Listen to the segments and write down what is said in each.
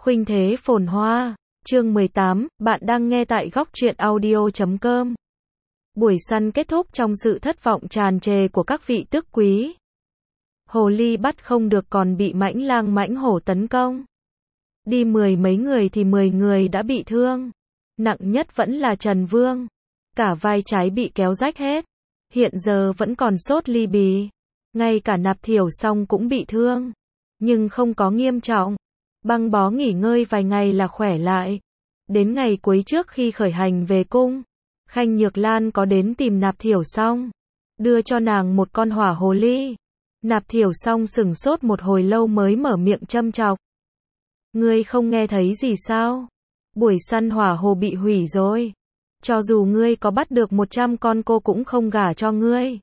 Khuynh thế phồn hoa. Chương 18, bạn đang nghe tại góc truyện audio.com. Buổi săn kết thúc trong sự thất vọng tràn trề của các vị tước quý. Hồ ly bắt không được còn bị mãnh lang mãnh hổ tấn công. Đi 10 mấy người thì 10 người đã bị thương. Nặng nhất vẫn là Trần Vương. Cả vai trái bị kéo rách hết. Hiện giờ vẫn còn sốt ly bì. Ngay cả Nạp Thiểu Song cũng bị thương. Nhưng không có nghiêm trọng. Băng bó nghỉ ngơi vài ngày là khỏe lại. Đến ngày cuối trước khi khởi hành về cung, Khanh Nhược Lan có đến tìm Nạp Thiểu Song, đưa cho nàng một con hỏa hồ ly. Nạp Thiểu Song sửng sốt một hồi lâu mới mở miệng châm chọc. Ngươi không nghe thấy gì sao? Buổi săn hỏa hồ bị hủy rồi. Cho dù ngươi có bắt được 100 con cô cũng không gả cho ngươi.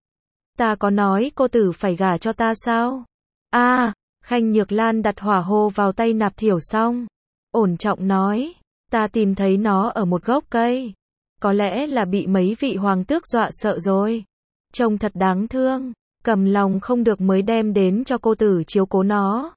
Ta có nói cô tử phải gả cho ta sao? Khanh Nhược Lan đặt hỏa hồ vào tay Nạp Thiểu Song, ổn trọng nói, ta tìm thấy nó ở một gốc cây. Có lẽ là bị mấy vị hoàng tước dọa sợ rồi. Trông thật đáng thương, cầm lòng không được mới đem đến cho cô tử chiếu cố nó.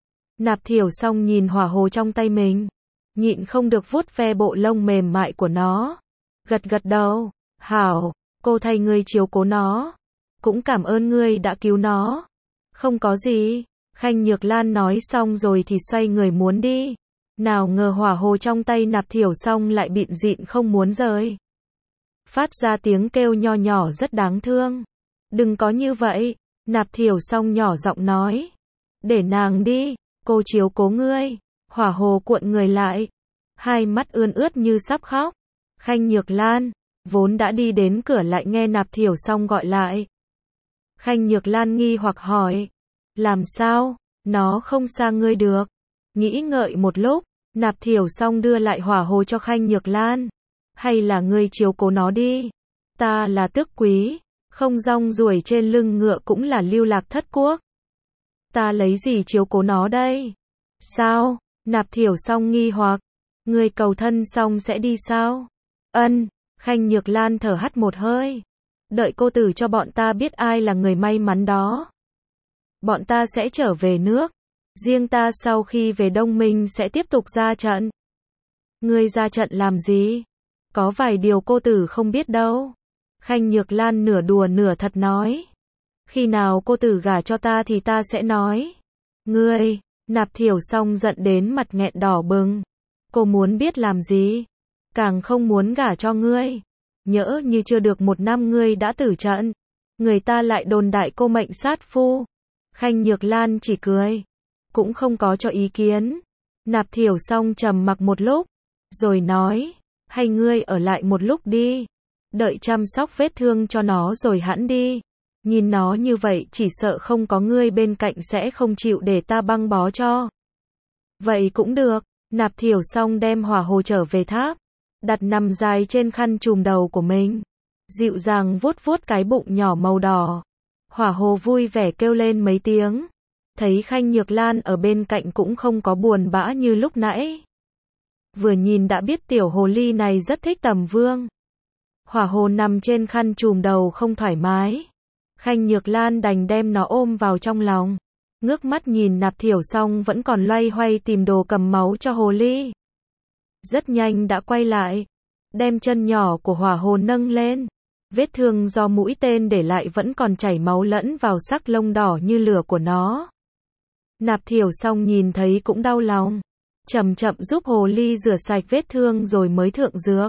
Nạp Thiểu Song nhìn hỏa hồ trong tay mình, nhịn không được vuốt ve bộ lông mềm mại của nó. Gật gật đầu, hảo, cô thay ngươi chiếu cố nó. Cũng cảm ơn ngươi đã cứu nó. Không có gì. Khanh Nhược Lan nói xong rồi thì xoay người muốn đi. Nào ngờ hỏa hồ trong tay Nạp Thiểu Song lại bịn dịn không muốn rời. Phát ra tiếng kêu nho nhỏ rất đáng thương. Đừng có như vậy. Nạp Thiểu Song nhỏ giọng nói. Để nàng đi, cô chiếu cố ngươi. Hỏa hồ cuộn người lại. Hai mắt ươn ướt như sắp khóc. Khanh Nhược Lan, vốn đã đi đến cửa lại nghe Nạp Thiểu Song gọi lại. Khanh Nhược Lan nghi hoặc hỏi. Làm sao? Nó không xa ngươi được. Nghĩ ngợi một lúc, Nạp Thiểu Song đưa lại hỏa hồ cho Khanh Nhược Lan. Hay là ngươi chiếu cố nó đi. Ta là tước quý, không rong ruổi trên lưng ngựa cũng là lưu lạc thất quốc. Ta lấy gì chiếu cố nó đây? Sao? Nạp Thiểu Song nghi hoặc. Ngươi cầu thân xong sẽ đi sao? Khanh Nhược Lan thở hắt một hơi. Đợi cô tử cho bọn ta biết ai là người may mắn đó. Bọn ta sẽ trở về nước. Riêng ta sau khi về Đông Minh sẽ tiếp tục ra trận. Ngươi ra trận làm gì? Có vài điều cô tử không biết đâu. Khanh Nhược Lan nửa đùa nửa thật nói. Khi nào cô tử gả cho ta thì ta sẽ nói. Ngươi, Nạp Thiểu Song giận đến mặt nghẹn đỏ bừng. Cô muốn biết làm gì? Càng không muốn gả cho ngươi. Nhỡ như chưa được 1 năm ngươi đã tử trận. Người ta lại đồn đại cô mệnh sát phu. Khanh Nhược Lan chỉ cười, cũng không có cho ý kiến. Nạp Thiểu Song trầm mặc một lúc, rồi nói, hay ngươi ở lại một lúc đi, đợi chăm sóc vết thương cho nó rồi hẵn đi. Nhìn nó như vậy chỉ sợ không có ngươi bên cạnh sẽ không chịu để ta băng bó cho. Vậy cũng được. Nạp Thiểu Song đem hỏa hồ trở về tháp, đặt nằm dài trên khăn trùm đầu của mình, dịu dàng vuốt vuốt cái bụng nhỏ màu đỏ. Hỏa hồ vui vẻ kêu lên mấy tiếng. Thấy Khanh Nhược Lan ở bên cạnh cũng không có buồn bã như lúc nãy. Vừa nhìn đã biết tiểu hồ ly này rất thích Tầm Vương. Hỏa hồ nằm trên khăn trùm đầu không thoải mái. Khanh Nhược Lan đành đem nó ôm vào trong lòng. Ngước mắt nhìn Nạp Thiểu Song vẫn còn loay hoay tìm đồ cầm máu cho hồ ly. Rất nhanh đã quay lại. Đem chân nhỏ của hỏa hồ nâng lên. Vết thương do mũi tên để lại vẫn còn chảy máu lẫn vào sắc lông đỏ như lửa của nó. Nạp Thiểu Song nhìn thấy cũng đau lòng. Chậm chậm giúp hồ ly rửa sạch vết thương rồi mới thượng dược.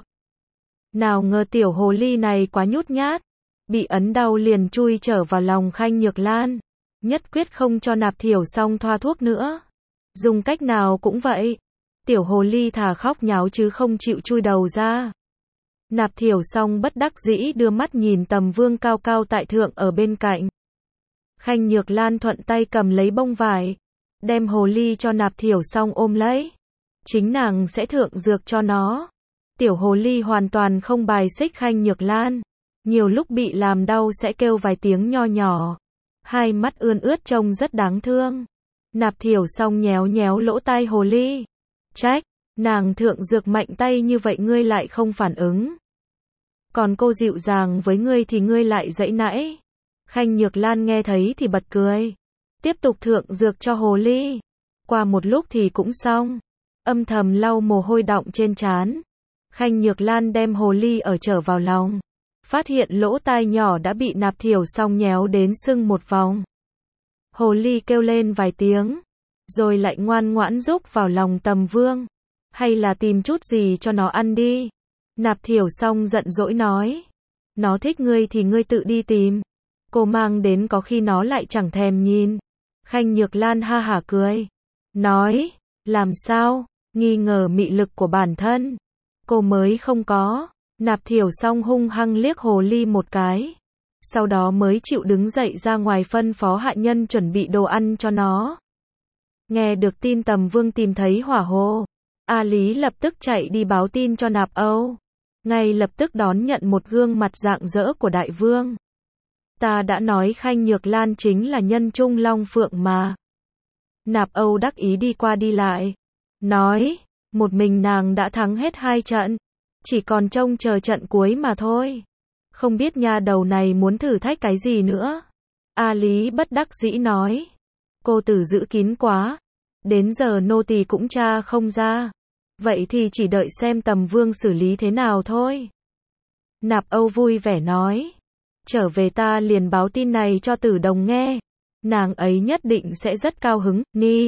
Nào ngờ tiểu hồ ly này quá nhút nhát. Bị ấn đau liền chui trở vào lòng Khanh Nhược Lan. Nhất quyết không cho Nạp Thiểu Song thoa thuốc nữa. Dùng cách nào cũng vậy. Tiểu hồ ly thà khóc nháo chứ không chịu chui đầu ra. Nạp Thiểu Song bất đắc dĩ đưa mắt nhìn Tầm Vương cao cao tại thượng ở bên cạnh. Khanh Nhược Lan thuận tay cầm lấy bông vải, đem hồ ly cho Nạp Thiểu Song ôm lấy. Chính nàng sẽ thượng dược cho nó. Tiểu hồ ly hoàn toàn không bài xích Khanh Nhược Lan. Nhiều lúc bị làm đau sẽ kêu vài tiếng nho nhỏ. Hai mắt ươn ướt trông rất đáng thương. Nạp Thiểu Song nhéo nhéo lỗ tai hồ ly. Trách, nàng thượng dược mạnh tay như vậy ngươi lại không phản ứng. Còn cô dịu dàng với ngươi thì ngươi lại giãy nãy. Khanh Nhược Lan nghe thấy thì bật cười. Tiếp tục thượng dược cho hồ ly. Qua một lúc thì cũng xong. Âm thầm lau mồ hôi đọng trên trán. Khanh Nhược Lan đem hồ ly ở trở vào lòng. Phát hiện lỗ tai nhỏ đã bị Nạp Thiểu Song nhéo đến sưng một vòng. Hồ ly kêu lên vài tiếng, rồi lại ngoan ngoãn rúc vào lòng Tầm Vương. Hay là tìm chút gì cho nó ăn đi. Nạp Thiểu Song giận dỗi nói. Nó thích ngươi thì ngươi tự đi tìm. Cô mang đến có khi nó lại chẳng thèm nhìn. Khanh Nhược Lan ha hả cười. Nói, làm sao, nghi ngờ mị lực của bản thân. Cô mới không có. Nạp Thiểu Song hung hăng liếc hồ ly một cái. Sau đó mới chịu đứng dậy ra ngoài phân phó hạ nhân chuẩn bị đồ ăn cho nó. Nghe được tin Tầm Vương tìm thấy hỏa hồ, A Lý lập tức chạy đi báo tin cho Nạp Âu. Ngay lập tức đón nhận một gương mặt rạng rỡ của đại vương. Ta đã nói Khanh Nhược Lan chính là nhân trung long phượng mà. Nạp Âu đắc ý đi qua đi lại. Nói, một mình nàng đã thắng hết 2 trận. Chỉ còn trông chờ trận cuối mà thôi. Không biết nha đầu này muốn thử thách cái gì nữa. A Lý bất đắc dĩ nói. Cô tử giữ kín quá. Đến giờ nô tỳ cũng tra không ra. Vậy thì chỉ đợi xem Tầm Vương xử lý thế nào thôi. Nạp Âu vui vẻ nói. Trở về ta liền báo tin này cho Tử Đồng nghe. Nàng ấy nhất định sẽ rất cao hứng. Ni.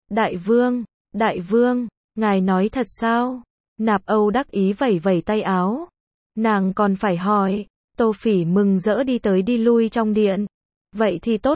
Đại vương, ngài nói thật sao? Nạp Âu đắc ý vẩy vẩy tay áo. Nàng còn phải hỏi. Tô Phỉ mừng rỡ đi tới đi lui trong điện. Vậy thì tốt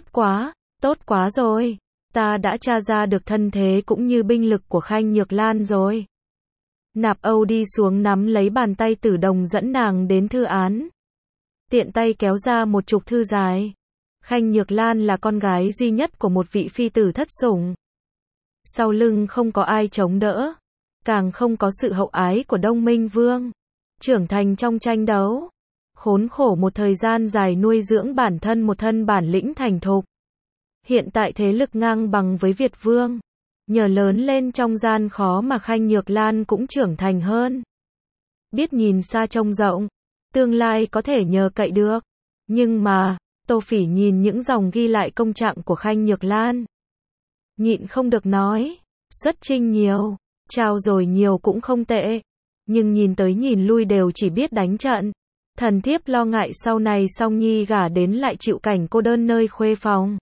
quá rồi. Ta đã tra ra được thân thế cũng như binh lực của Khanh Nhược Lan rồi. Nạp Âu đi xuống nắm lấy bàn tay Tử Đồng dẫn nàng đến thư án. Tiện tay kéo ra một trục thư dài. Khanh Nhược Lan là con gái duy nhất của một vị phi tử thất sủng. Sau lưng không có ai chống đỡ. Càng không có sự hậu ái của Đông Minh Vương. Trưởng thành trong tranh đấu. Khốn khổ một thời gian dài nuôi dưỡng bản thân một thân bản lĩnh thành thục. Hiện tại thế lực ngang bằng với Việt Vương. Nhờ lớn lên trong gian khó mà Khanh Nhược Lan cũng trưởng thành hơn. Biết nhìn xa trông rộng. Tương lai có thể nhờ cậy được. Nhưng mà, Tô Phỉ nhìn những dòng ghi lại công trạng của Khanh Nhược Lan. Nhịn không được nói. Xuất chinh nhiều. Trao rồi nhiều cũng không tệ. Nhưng nhìn tới nhìn lui đều chỉ biết đánh trận. Thần thiếp lo ngại sau này Song Nhi gả đến lại chịu cảnh cô đơn nơi khuê phòng.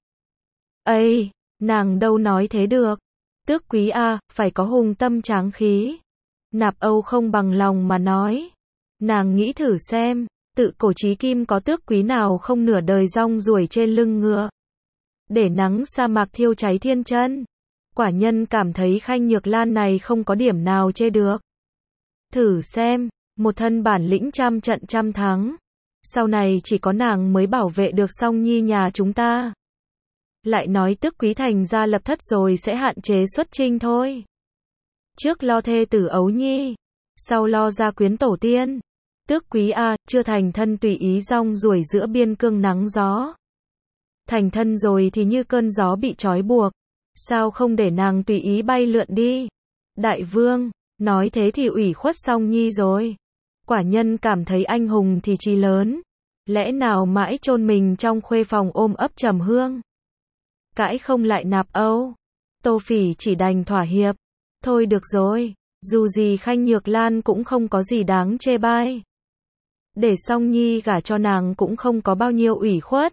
Ây, nàng đâu nói thế được. Tước quý a, phải có hùng tâm tráng khí. Nạp Âu không bằng lòng mà nói. Nàng nghĩ thử xem, tự cổ chí kim có tước quý nào không nửa đời rong ruổi trên lưng ngựa. Để nắng sa mạc thiêu cháy thiên chân. Quả nhân cảm thấy Khanh Nhược Lan này không có điểm nào chê được. Thử xem, một thân bản lĩnh trăm trận trăm thắng. Sau này chỉ có nàng mới bảo vệ được Song Nhi nhà chúng ta. Lại nói tước quý thành ra lập thất rồi sẽ hạn chế xuất chinh thôi. Trước lo thê tử ấu nhi, sau lo gia quyến tổ tiên. Tước quý a, chưa thành thân tùy ý rong ruổi giữa biên cương nắng gió. Thành thân rồi thì như cơn gió bị trói buộc. Sao không để nàng tùy ý bay lượn đi? Đại vương, nói thế thì ủy khuất Song Nhi rồi. Quả nhân cảm thấy anh hùng thì chí lớn. Lẽ nào mãi chôn mình trong khuê phòng ôm ấp trầm hương? Cãi không lại Nạp Âu. Tô Phỉ chỉ đành thỏa hiệp. Thôi được rồi, dù gì Khanh Nhược Lan cũng không có gì đáng chê bai. Để Song Nhi gả cho nàng cũng không có bao nhiêu ủy khuất.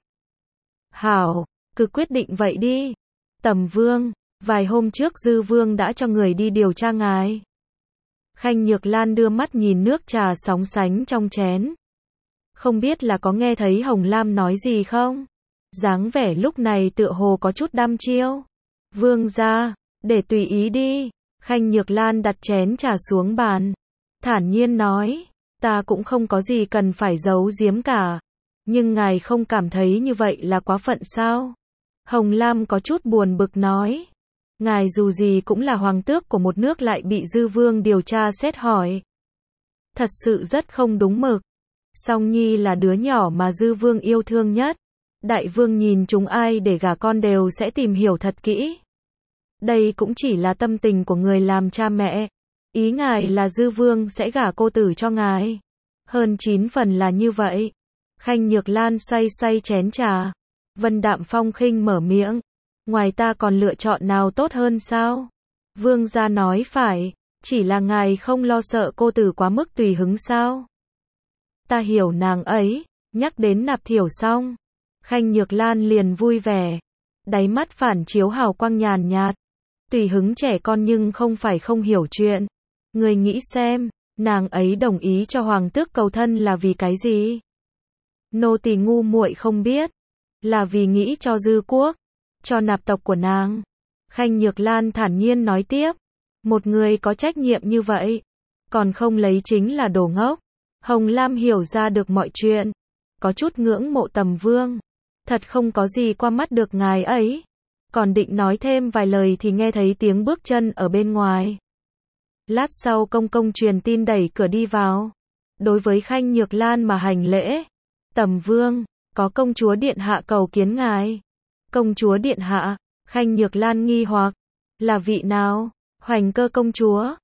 Hảo, cứ quyết định vậy đi. Tầm Vương, vài hôm trước Dư Vương đã cho người đi điều tra ngài. Khanh Nhược Lan đưa mắt nhìn nước trà sóng sánh trong chén. Không biết là có nghe thấy Hồng Lam nói gì không? Dáng vẻ lúc này tựa hồ có chút đăm chiêu. Vương gia, để tùy ý đi. Khanh Nhược Lan đặt chén trà xuống bàn. Thản nhiên nói, ta cũng không có gì cần phải giấu giếm cả. Nhưng ngài không cảm thấy như vậy là quá phận sao? Hồng Lam có chút buồn bực nói. Ngài dù gì cũng là hoàng tước của một nước lại bị Dư Vương điều tra xét hỏi. Thật sự rất không đúng mực. Song Nhi là đứa nhỏ mà Dư Vương yêu thương nhất. Đại vương nhìn chúng ai để gả con đều sẽ tìm hiểu thật kỹ. Đây cũng chỉ là tâm tình của người làm cha mẹ. Ý ngài là Dư Vương sẽ gả cô tử cho ngài. Hơn 9 phần là như vậy. Khanh Nhược Lan xoay xoay chén trà. Vân đạm phong khinh mở miệng. Ngoài ta còn lựa chọn nào tốt hơn sao? Vương gia nói phải, chỉ là ngài không lo sợ cô tử quá mức tùy hứng sao? Ta hiểu nàng ấy, nhắc đến Nạp Thiểu Song. Khanh Nhược Lan liền vui vẻ, đáy mắt phản chiếu hào quang nhàn nhạt. Tùy hứng trẻ con nhưng không phải không hiểu chuyện. Người nghĩ xem, nàng ấy đồng ý cho hoàng tước cầu thân là vì cái gì? Nô tỳ ngu muội không biết, là vì nghĩ cho dư quốc, cho nạp tộc của nàng. Khanh Nhược Lan thản nhiên nói tiếp, một người có trách nhiệm như vậy, còn không lấy chính là đồ ngốc. Hồng Lam hiểu ra được mọi chuyện, có chút ngưỡng mộ Tầm Vương, thật không có gì qua mắt được ngài ấy. Còn định nói thêm vài lời thì nghe thấy tiếng bước chân ở bên ngoài. Lát sau công công truyền tin đẩy cửa đi vào, đối với Khanh Nhược Lan mà hành lễ. Tầm Vương, có công chúa điện hạ cầu kiến ngài. Công chúa điện hạ? Khanh Nhược Lan nghi hoặc, là vị nào? Hoành Cơ công chúa?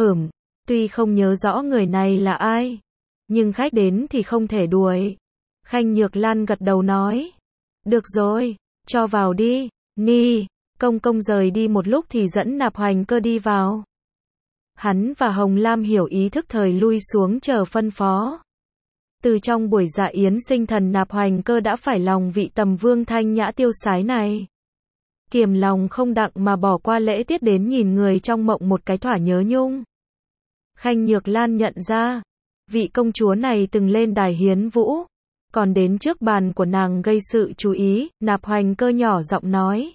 Tuy không nhớ rõ người này là ai, nhưng khách đến thì không thể đuổi. Khanh Nhược Lan gật đầu nói, được rồi, cho vào đi. Ni, công công rời đi một lúc thì dẫn Nạp Hoành Cơ đi vào. Hắn và Hồng Lam hiểu ý thức thời lui xuống chờ phân phó. Từ trong buổi dạ yến sinh thần Nạp Hoành Cơ đã phải lòng vị Tầm Vương thanh nhã tiêu sái này. Kiềm lòng không đặng mà bỏ qua lễ tiết đến nhìn người trong mộng một cái thỏa nhớ nhung. Khanh Nhược Lan nhận ra, vị công chúa này từng lên đài hiến vũ, còn đến trước bàn của nàng gây sự chú ý. Nạp Hoành Cơ nhỏ giọng nói,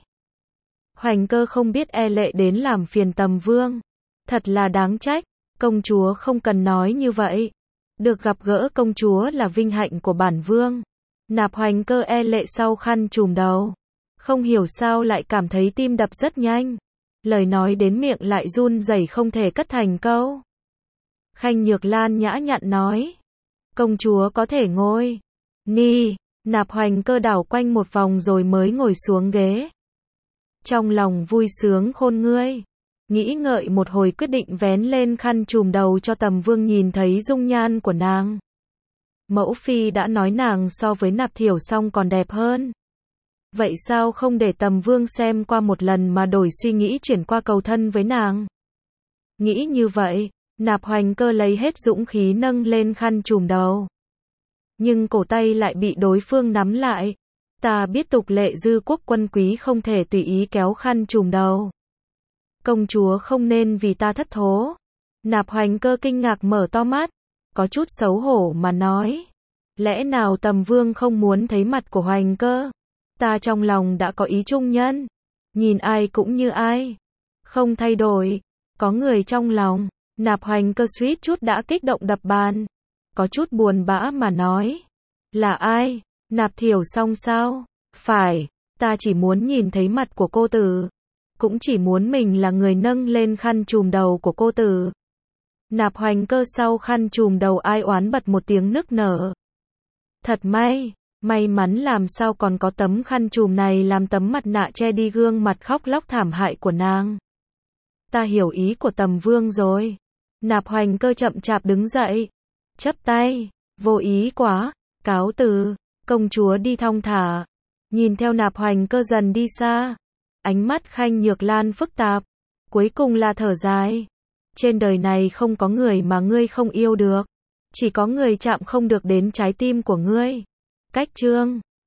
Hoành Cơ không biết e lệ đến làm phiền Tầm Vương, thật là đáng trách. Công chúa không cần nói như vậy, được gặp gỡ công chúa là vinh hạnh của bản vương. Nạp Hoành Cơ e lệ sau khăn trùm đầu, không hiểu sao lại cảm thấy tim đập rất nhanh, lời nói đến miệng lại run rẩy không thể cất thành câu. Khanh Nhược Lan nhã nhặn nói, công chúa có thể ngồi. Ni, Nạp Hoành Cơ đảo quanh một vòng rồi mới ngồi xuống ghế. Trong lòng vui sướng khôn ngươi, nghĩ ngợi một hồi quyết định vén lên khăn trùm đầu cho Tầm Vương nhìn thấy dung nhan của nàng. Mẫu phi đã nói nàng so với Nạp Thiểu Song còn đẹp hơn. Vậy sao không để Tầm Vương xem qua một lần mà đổi suy nghĩ chuyển qua cầu thân với nàng? Nghĩ như vậy, Nạp Hoành Cơ lấy hết dũng khí nâng lên khăn trùm đầu. Nhưng cổ tay lại bị đối phương nắm lại. Ta biết tục lệ dư quốc quân quý không thể tùy ý kéo khăn trùm đầu. Công chúa không nên vì ta thất thố. Nạp Hoành Cơ kinh ngạc mở to mắt, có chút xấu hổ mà nói, lẽ nào Tầm Vương không muốn thấy mặt của Hoành Cơ? Ta trong lòng đã có ý trung nhân, nhìn ai cũng như ai, không thay đổi. Có người trong lòng. Nạp Hoành Cơ suýt chút đã kích động đập bàn, có chút buồn bã mà nói, là ai? Nạp Thiểu Song sao? Phải, ta chỉ muốn nhìn thấy mặt của cô tử, cũng chỉ muốn mình là người nâng lên khăn trùm đầu của cô tử. Nạp Hoành Cơ sau khăn trùm đầu ai oán bật một tiếng nức nở. Thật may mắn làm sao còn có tấm khăn trùm này làm tấm mặt nạ che đi gương mặt khóc lóc thảm hại của nàng. Ta hiểu ý của Tầm Vương rồi. Nạp Hoành Cơ chậm chạp đứng dậy, chắp tay, vô ý quá, cáo từ. Công chúa đi thong thả, nhìn theo Nạp Hoành Cơ dần đi xa, ánh mắt Khanh Nhược Lan phức tạp, cuối cùng là thở dài. Trên đời này không có người mà ngươi không yêu được, chỉ có người chạm không được đến trái tim của ngươi. Cách chương